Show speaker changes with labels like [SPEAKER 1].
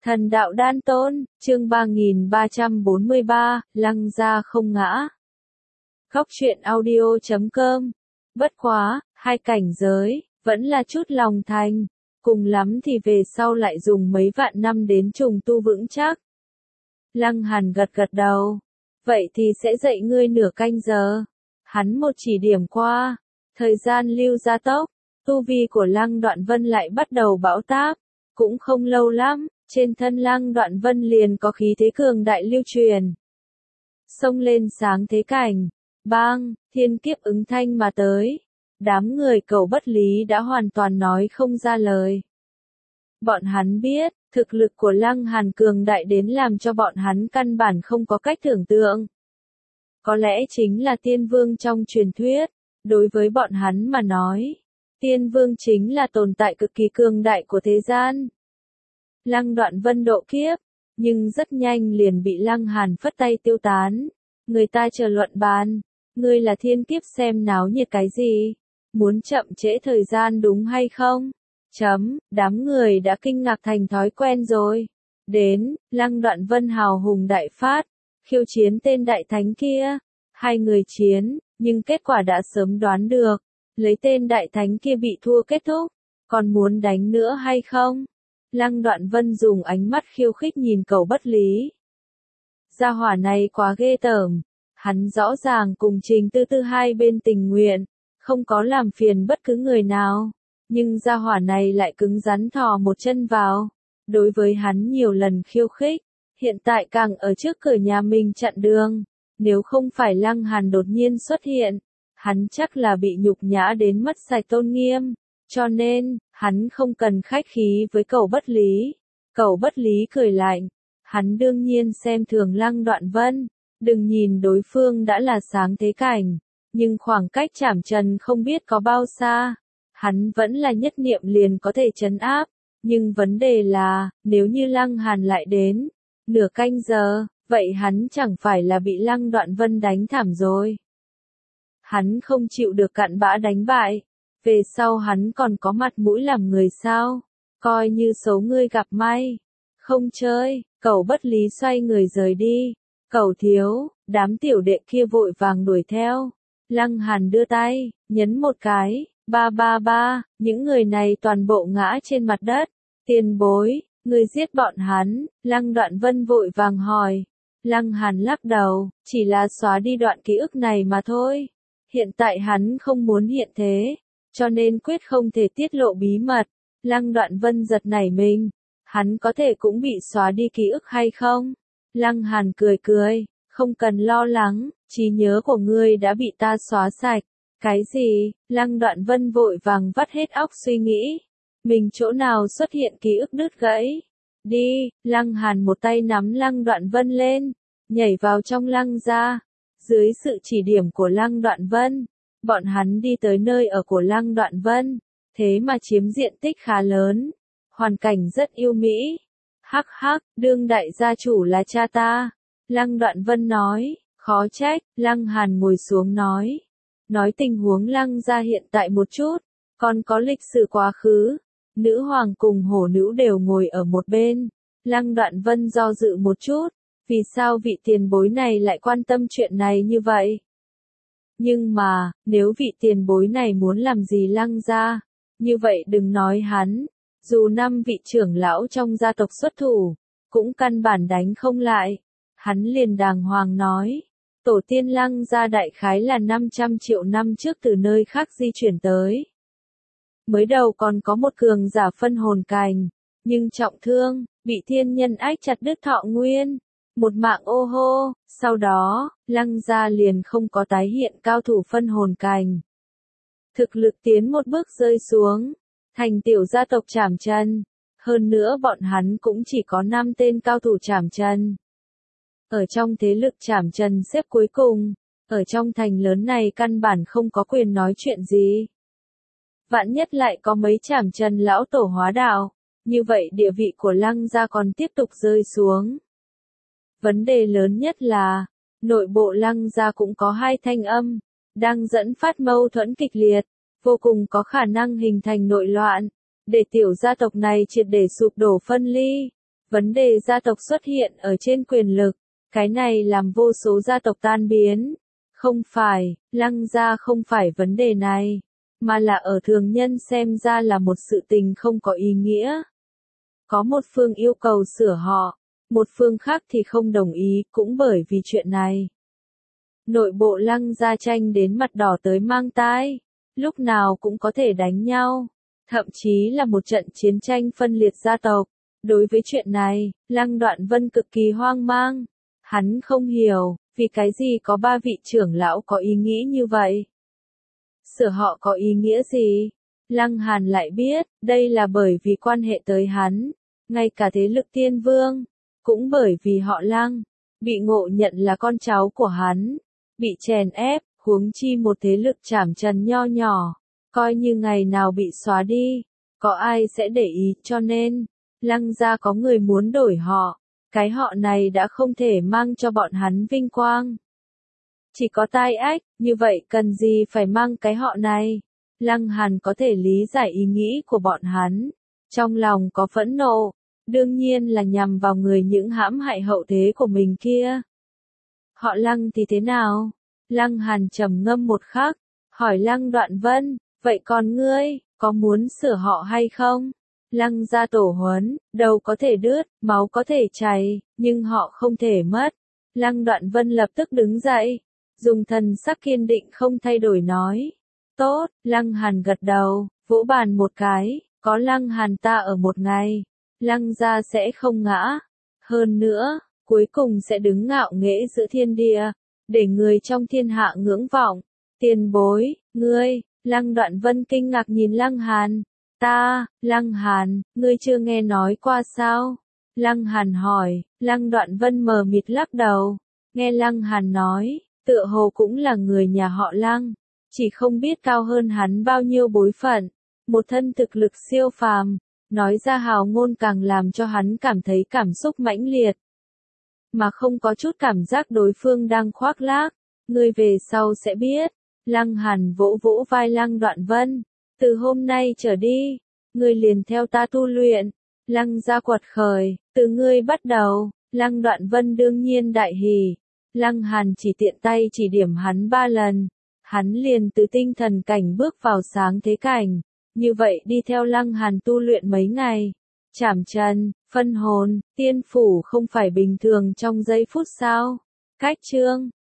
[SPEAKER 1] Thần đạo đan tôn, chương 3343, lăng gia không ngã. Góc truyện audio.com. Bất quá, hai cảnh giới, vẫn là chút lòng thành. Cùng lắm thì về sau lại dùng mấy vạn năm đến trùng tu vững chắc. Lăng Hàn gật gật đầu. Vậy thì sẽ dạy ngươi nửa canh giờ. Hắn một chỉ điểm qua. Thời gian lưu gia tốc. Tu vi của Lăng Đoạn Vân lại bắt đầu bão táp. Cũng không lâu lắm. Trên thân Lăng Đoạn Vân liền có khí thế cường đại lưu truyền. Xông lên sáng thế cảnh. Bang, thiên kiếp ứng thanh mà tới. Đám người Cầu Bất Lý đã hoàn toàn nói không ra lời. Bọn hắn biết, thực lực của Lăng Hàn cường đại đến làm cho bọn hắn căn bản không có cách tưởng tượng. Có lẽ chính là tiên vương trong truyền thuyết. Đối với bọn hắn mà nói, tiên vương chính là tồn tại cực kỳ cường đại của thế gian. Lăng Đoạn Vân độ kiếp, nhưng rất nhanh liền bị Lăng Hàn phất tay tiêu tán. Người ta chờ luận bàn, ngươi là thiên kiếp xem náo nhiệt cái gì? Muốn chậm trễ thời gian đúng hay không? Đám người đã kinh ngạc thành thói quen rồi. Đến, Lăng Đoạn Vân hào hùng đại phát, khiêu chiến tên đại thánh kia. Hai người chiến, nhưng kết quả đã sớm đoán được. Lấy tên đại thánh kia bị thua kết thúc, còn muốn đánh nữa hay không? Lăng Đoạn Vân dùng ánh mắt khiêu khích nhìn Cầu Bất Lý. Gia hỏa này quá ghê tởm. Hắn rõ ràng cùng Trình Tư Tư hai bên tình nguyện, không có làm phiền bất cứ người nào. Nhưng gia hỏa này lại cứng rắn thò một chân vào. Đối với hắn nhiều lần khiêu khích, hiện tại càng ở trước cửa nhà mình chặn đường. Nếu không phải Lăng Hàn đột nhiên xuất hiện, hắn chắc là bị nhục nhã đến mất sạch tôn nghiêm. Cho nên, hắn không cần khách khí với Cầu Bất Lý. Cầu Bất Lý cười lạnh. Hắn đương nhiên xem thường Lăng Đoạn Vân. Đừng nhìn đối phương đã là sáng thế cảnh. Nhưng khoảng cách chảm trần không biết có bao xa. Hắn vẫn là nhất niệm liền có thể trấn áp. Nhưng vấn đề là, nếu như Lăng Hàn lại đến nửa canh giờ, vậy hắn chẳng phải là bị Lăng Đoạn Vân đánh thảm rồi. Hắn không chịu được cặn bã đánh bại. Về sau hắn còn có mặt mũi làm người sao? Coi như xấu ngươi gặp may. Không chơi, Cầu Bất Lý xoay người rời đi. Cầu thiếu, đám tiểu đệ kia vội vàng đuổi theo. Lăng Hàn đưa tay, nhấn một cái, ba, những người này toàn bộ ngã trên mặt đất. Tiền bối, người giết bọn hắn, Lăng Đoạn Vân vội vàng hỏi. Lăng Hàn lắc đầu, chỉ là xóa đi đoạn ký ức này mà thôi. Hiện tại hắn không muốn hiện thế. Cho nên quyết không thể tiết lộ bí mật. Lăng Đoạn Vân giật nảy mình. Hắn có thể cũng bị xóa đi ký ức hay không? Lăng Hàn cười, không cần lo lắng, trí nhớ của ngươi đã bị ta xóa sạch. Cái gì? Lăng Đoạn Vân vội vàng vắt hết óc suy nghĩ. Mình chỗ nào xuất hiện ký ức đứt gãy? Đi, Lăng Hàn một tay nắm Lăng Đoạn Vân lên, nhảy vào trong Lăng gia. Dưới sự chỉ điểm của Lăng Đoạn Vân, bọn hắn đi tới nơi ở của Lăng Đoạn Vân, thế mà chiếm diện tích khá lớn, hoàn cảnh rất yêu mỹ. Hắc, đương đại gia chủ là cha ta. Lăng Đoạn Vân nói, khó trách. Lăng Hàn ngồi xuống nói tình huống Lăng gia hiện tại một chút, còn có lịch sử quá khứ. Nữ hoàng cùng hổ nữ đều ngồi ở một bên. Lăng Đoạn Vân do dự một chút, vì sao vị tiền bối này lại quan tâm chuyện này như vậy? Nhưng mà, nếu vị tiền bối này muốn làm gì Lăng gia, như vậy đừng nói hắn, dù 5 vị trưởng lão trong gia tộc xuất thủ, cũng căn bản đánh không lại. Hắn liền đàng hoàng nói, tổ tiên Lăng gia đại khái là 500 triệu năm trước từ nơi khác di chuyển tới. Mới đầu còn có một cường giả phân hồn cành, nhưng trọng thương, bị thiên nhân ách chặt đứt thọ nguyên. Một mạng ô hô, sau đó, Lăng gia liền không có tái hiện cao thủ phân hồn cành. Thực lực tiến một bước rơi xuống, thành tiểu gia tộc Trảm Trần. Hơn nữa bọn hắn cũng chỉ có 5 tên cao thủ Trảm Trần. Ở trong thế lực Trảm Trần xếp cuối cùng, ở trong thành lớn này căn bản không có quyền nói chuyện gì. Vạn nhất lại có mấy Trảm Trần lão tổ hóa đạo, như vậy địa vị của Lăng gia còn tiếp tục rơi xuống. Vấn đề lớn nhất là, nội bộ Lăng gia cũng có 2 thanh âm, đang dẫn phát mâu thuẫn kịch liệt, vô cùng có khả năng hình thành nội loạn, để tiểu gia tộc này triệt để sụp đổ phân ly. Vấn đề gia tộc xuất hiện ở trên quyền lực, cái này làm vô số gia tộc tan biến. Không phải, Lăng gia không phải vấn đề này, mà là ở thường nhân xem ra là một sự tình không có ý nghĩa. Có một phương yêu cầu sửa họ, một phương khác thì không đồng ý, cũng bởi vì chuyện này. Nội bộ Lăng gia tranh đến mặt đỏ tới mang tai, lúc nào cũng có thể đánh nhau, thậm chí là một trận chiến tranh phân liệt gia tộc. Đối với chuyện này, Lăng Đoạn Vân cực kỳ hoang mang. Hắn không hiểu, vì cái gì có ba vị trưởng lão có ý nghĩ như vậy. Sửa họ có ý nghĩa gì? Lăng Hàn lại biết, đây là bởi vì quan hệ tới hắn, ngay cả thế lực tiên vương, cũng bởi vì họ Lăng, bị ngộ nhận là con cháu của hắn, bị chèn ép, huống chi một thế lực chảm trần nho nhỏ, coi như ngày nào bị xóa đi, có ai sẽ để ý, cho nên, Lăng gia có người muốn đổi họ, cái họ này đã không thể mang cho bọn hắn vinh quang. Chỉ có tai ách, như vậy cần gì phải mang cái họ này? Lăng Hàn có thể lý giải ý nghĩ của bọn hắn, trong lòng có phẫn nộ, đương nhiên là nhằm vào người những hãm hại hậu thế của mình kia. Họ Lăng thì thế nào? Lăng Hàn trầm ngâm một khắc, hỏi Lăng Đoạn Vân, vậy còn ngươi, có muốn sửa họ hay không? Lăng gia tổ huấn, đầu có thể đứt, máu có thể chảy, nhưng họ không thể mất. Lăng Đoạn Vân lập tức đứng dậy, dùng thần sắc kiên định không thay đổi nói. Tốt, Lăng Hàn gật đầu, vỗ bàn một cái, có Lăng Hàn ta ở một ngày, Lăng gia sẽ không ngã. Hơn nữa, cuối cùng sẽ đứng ngạo nghễ giữa thiên địa, để người trong thiên hạ ngưỡng vọng. Tiền bối, ngươi, Lăng Đoạn Vân kinh ngạc nhìn Lăng Hàn. Ta, Lăng Hàn, ngươi chưa nghe nói qua sao? Lăng Hàn hỏi, Lăng Đoạn Vân mờ mịt lắc đầu. Nghe Lăng Hàn nói, tựa hồ cũng là người nhà họ Lăng, chỉ không biết cao hơn hắn bao nhiêu bối phận, một thân thực lực siêu phàm, nói ra hào ngôn càng làm cho hắn cảm thấy cảm xúc mãnh liệt, mà không có chút cảm giác đối phương đang khoác lác. Ngươi về sau sẽ biết. Lăng Hàn vỗ vỗ vai Lăng Đoạn Vân, từ hôm nay trở đi, ngươi liền theo ta tu luyện. Lăng gia quật khởi, từ ngươi bắt đầu. Lăng Đoạn Vân đương nhiên đại hỉ. Lăng Hàn chỉ tiện tay chỉ điểm hắn 3 lần, hắn liền từ tinh thần cảnh bước vào sáng thế cảnh. Như vậy đi theo Lăng Hàn tu luyện mấy ngày, chảm trần, phân hồn, tiên phủ không phải bình thường trong giây phút sao? Cách chương